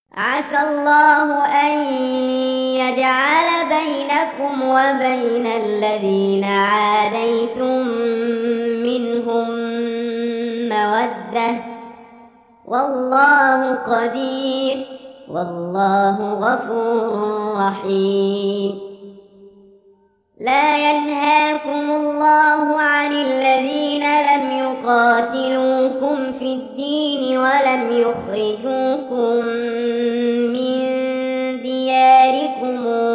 عسى الله أن يجعل بينكم وبين الذين عاديتم منهم مودة، والله قدير، والله غفور رحيم. لا ينهاكم الله عن الذين لم يقاتلوكم في الدين ولم يخرجوكم من دياركم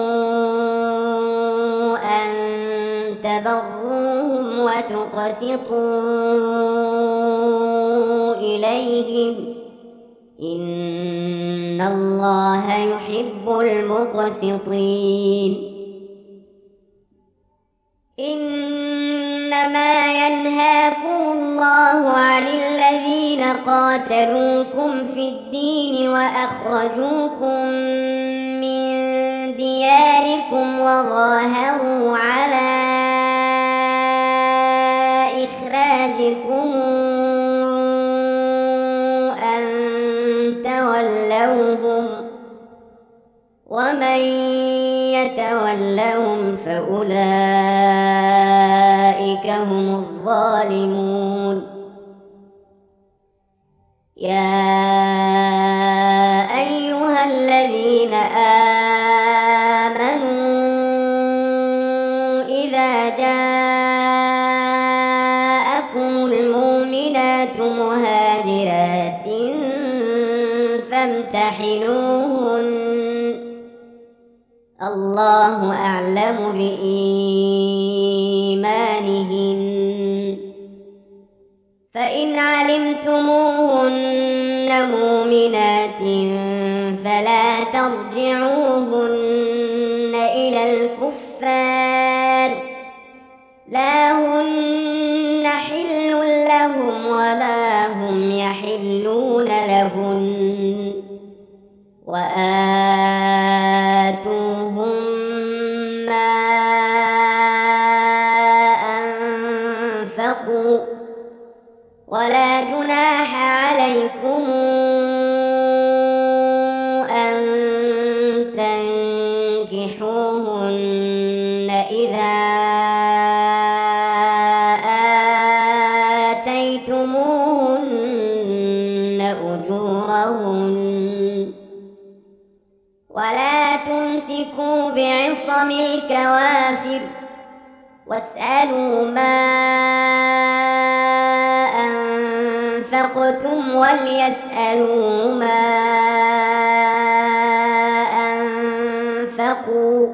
أن تبروهم وتقسطوا إليهم، إن الله يحب المقسطين. إنما ينهاكم الله عن الذين قاتلوكم في الدين وأخرجوكم من دياركم وظاهروا على إخراجكم أن تولوهم، ومن يتولهم فأولئك هم الظالمون. يا أيها الذين آمنوا إذا جاءكم المؤمنات مهاجرات فامتحنوهن، الله أعلم بإيمانهن، فإن علمتموهن مؤمنات فلا ترجعوهن إلى الكفار، لا هن حل لهم ولا هم يحلون لهن، وآتوهم ما أنفقوا، ولا جناح عليكم أن تنكحوهن إذا آتيتموهن أجورهن، ولا تمسكوا بعصم الكوافر، واسألوا ما أنفقتم وليسألوا ما أنفقوا،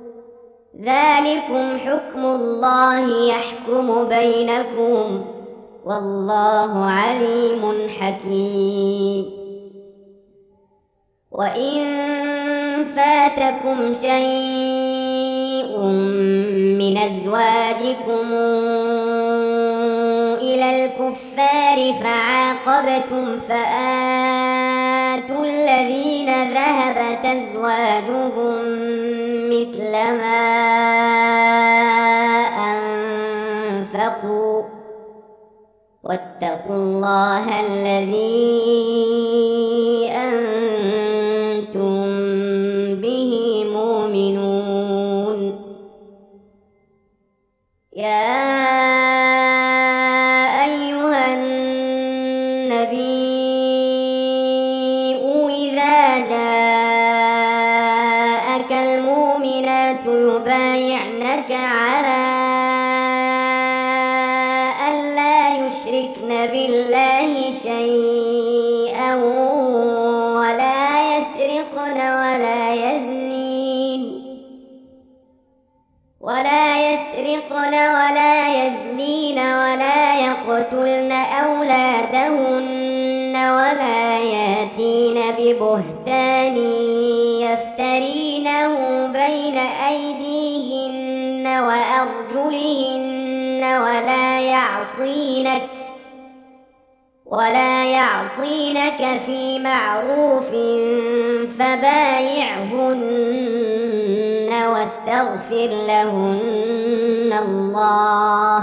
ذلكم حكم الله يحكم بينكم، والله عليم حكيم. وإن فاتكم شيء من أزواجكم إلى الكفار فعاقبتم فآتوا الذين ذهبت أزواجهم مثل ما أنفقوا، واتقوا الله الذي أنتم به مؤمنون. يا أيها النبي إذا جاءك المؤمنات يبايعنك على ألا يشركن بالله شيئا ولا يسرقن ولا يزنين ولا يقتلن أولادهن ولا يأتين ببهتان يفترينه بين أيديهن وأرجلهن ولا يعصينك في معروف فبايعهن واستغفر لهن الله،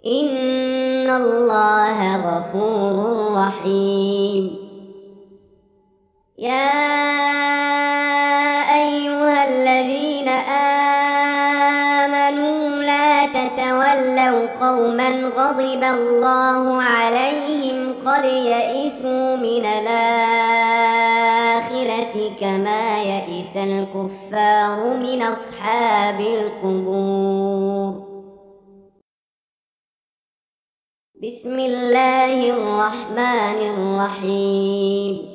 إن الله غفور رحيم. يا أيها الذين آمنوا لا تتولوا قوما غضب الله عليهم قد يئسوا من الآخرة كما يئس الكفار من أصحاب القبور. بسم الله الرحمن الرحيم.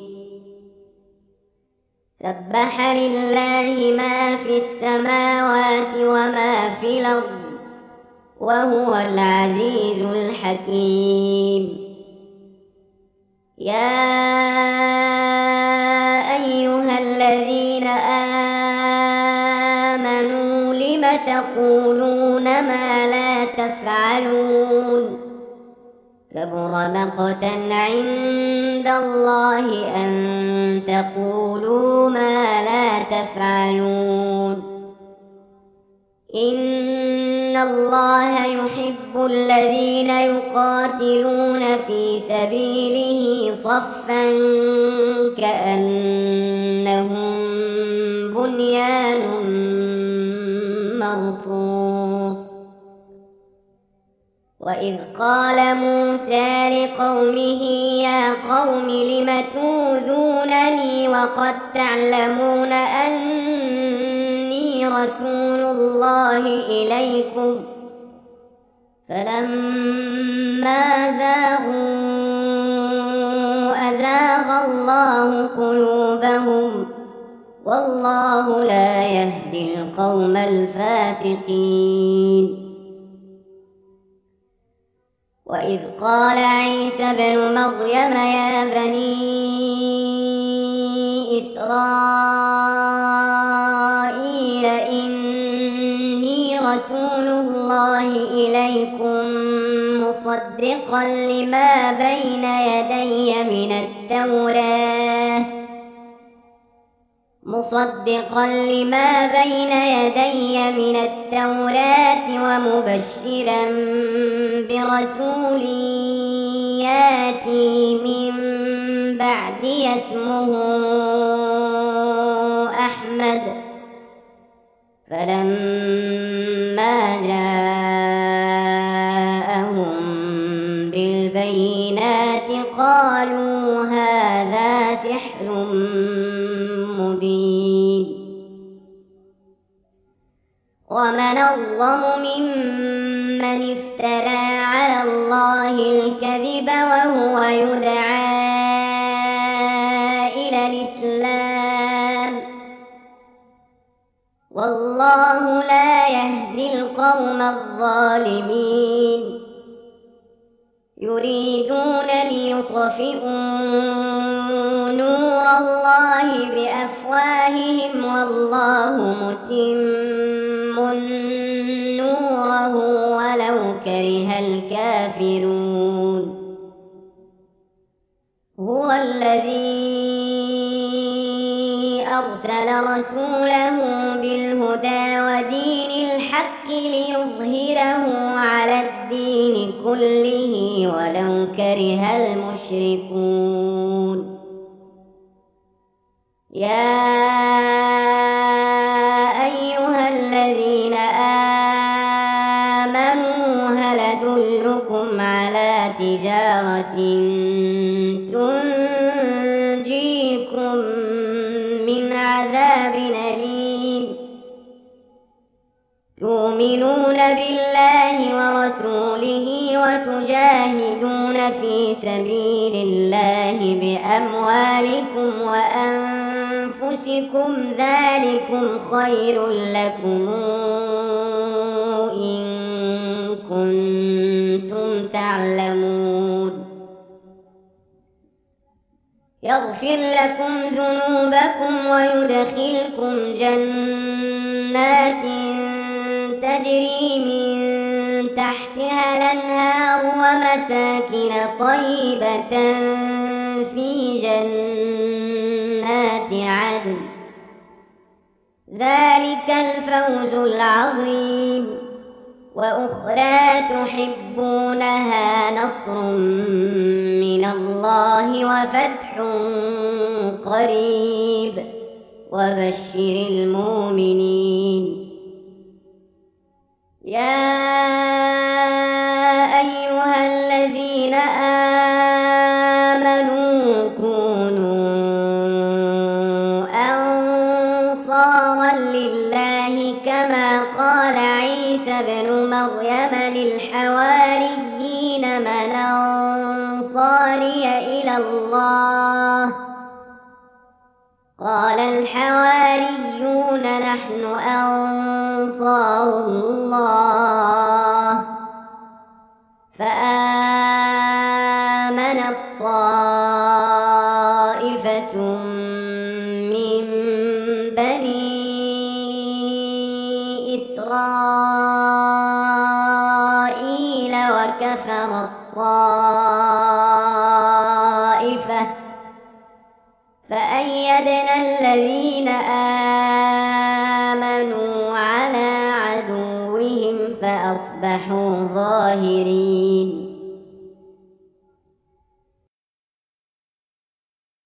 سبح لله ما في السماوات وما في الأرض وهو العزيز الحكيم. يا أيها الذين آمنوا لم تقولون ما لا تفعلون كبر مقتا عند الله أن تقولوا ما لا تفعلون. إن الله يحب الذين يقاتلون في سبيله صفا كأنهم بنيان مرصوص. وإذ قال موسى لقومه يا قوم لم تؤذونني وقد تعلمون أني رسول الله إليكم فلما زاغوا أزاغ الله قلوبهم والله لا يهدي القوم الفاسقين. وإذ قال عيسى ابن مريم يا بني إسرائيل إني رسول الله إليكم مصدقا لما بين يدي من التوراة ومبشرا برسول ياتي من بعدي اسمه أحمد. فلما جاءهم بالبينات قالوا هذا سحر مبين. ومن أظلم ممن افترى على الله الكذب وهو يدعى إلى الإسلام والله لا يهدي القوم الظالمين. يريدون ليطفئوا نور الله بأفواههم والله متم نوره ولو كره الكافرون. هو الذي أرسل رسوله بالهدى ودين الحق ليظهره على الدين كله ولو كره المشركون. يا أيها الذين آمنوا هل أدلكم على تجارة تنجيكم من عذاب أليم تؤمنون بالله ورسوله وتجاهدون في سبيل الله بأموالكم وأنفسكم ذلكم خير لكم إن كنتم تعلمون. يغفر لكم ذنوبكم ويدخلكم جنات تجري من تحتها الأنهار ومساكن طيبة في جنات عدن ذلك الفوز العظيم. وأخرى تحبونها نصر من الله وفتح قريب وبشر المؤمنين. يا أيها الذين آمنوا كونوا أنصارا لله كما قال عيسى ابن مريم للحواريين من أنصاري إلى الله؟ قال الحواريون نحن أنصار الله. فآمنت طائفة من بني إسرائيل وكفرت طائفة فأيدنا الذين آمنوا على عدوهم فأصبحوا ظاهرين.